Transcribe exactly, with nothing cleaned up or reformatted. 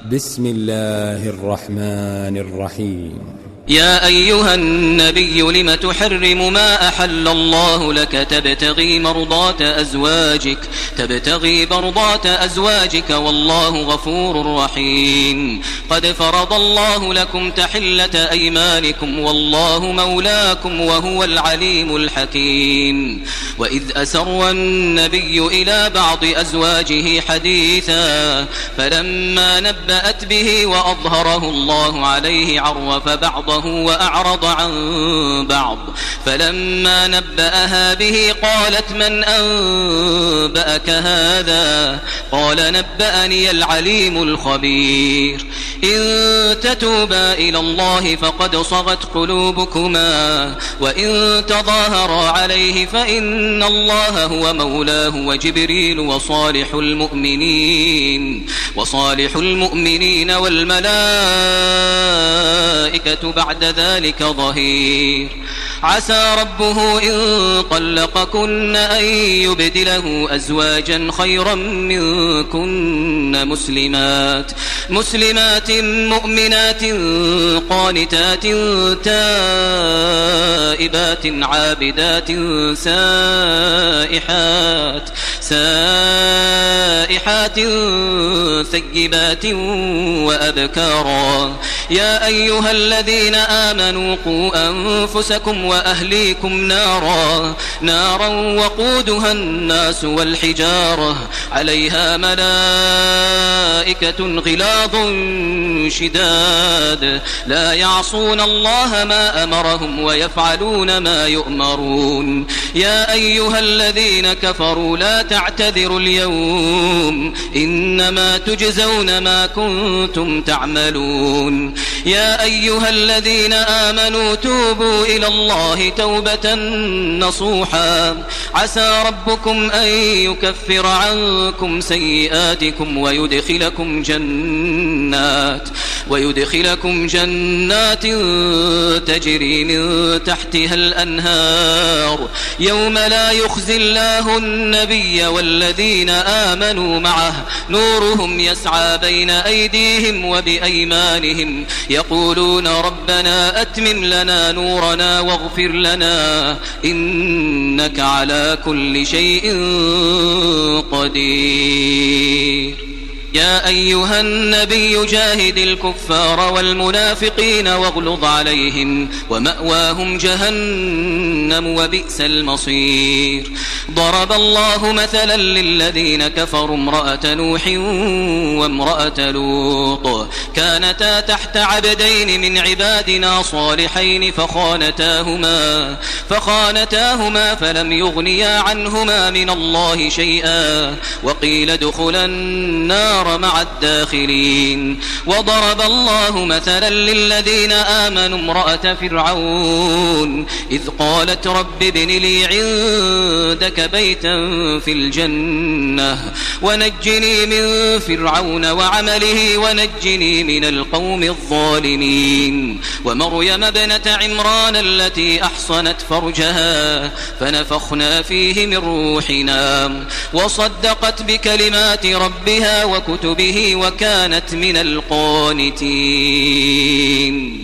بسم الله الرحمن الرحيم. يا أيها النبي لم تحرم ما أحل الله لك تبتغي مرضات أزواجك تبتغي مرضات أزواجك والله غفور رحيم. قد فرض الله لكم تحلة أيمانكم والله مولاكم وهو العليم الحكيم. وإذ أسر النبي إلى بعض أزواجه حديثا فلما نبأت به وأظهره الله عليه عرف بعضه وأعرض عن بعض فلما نبأها به قالت من أنبأك هذا قال نبأني العليم الخبير. إن تتوبا إلى الله فقد صغت قلوبكما وإن تظاهرا عليه فإن الله هو مولاه وجبريل وصالح المؤمنين وصالح المؤمنين والملائكة بعد ذلك ظهير. عسى ربه إن طلقكن أن يبدله أزواجا خيرا منكن مسلمات مسلمات مؤمنات قانتات تائبات عابدات سائحات سائحات ثيبات وأبكارا. يا أيها الذين آمنوا قوا أنفسكم وأهليكم نارا نارا وقودها الناس والحجارة عليها ملائكة غلاظ شداد لا يعصون الله ما أمرهم ويفعلون ما يؤمرون. يا أيها الذين كفروا لا تعتذروا اليوم إنما تجزون ما كنتم تعملون. يا أيها الذين آمنوا توبوا إلى الله توبة نصوحا عسى ربكم أن يكفر عنكم سيئاتكم ويدخلكم جنات ويدخلكم جنات تجري من تحتها الأنهار يوم لا يخزي الله النبي والذين آمنوا معه نورهم يسعى بين أيديهم وبأيمانهم يقولون ربنا أتمم لنا نورنا واغفر لنا إنك على كل شيء قدير. يا أيها النبي جاهد الكفار والمنافقين واغلظ عليهم ومأواهم جهنم وبئس المصير. ضرب الله مثلا للذين كفروا امرأة نوح وامرأة لوط كانتا تحت عبدين من عبادنا صالحين فخانتاهما فخانتاهما فلم يغنيا عنهما من الله شيئا وقيل ادخلا النار مع الداخلين. وضرب الله مثلا للذين آمنوا امرأة فرعون إذ قالت رب ابن لي عندك بيتا في الجنة ونجني من فرعون وعمله ونجني من القوم الظالمين. ومريم ابنة عمران التي أحصنت فرجها فنفخنا فيه من روحنا وصدقت بكلمات ربها وكتبه وكانت من القانتين.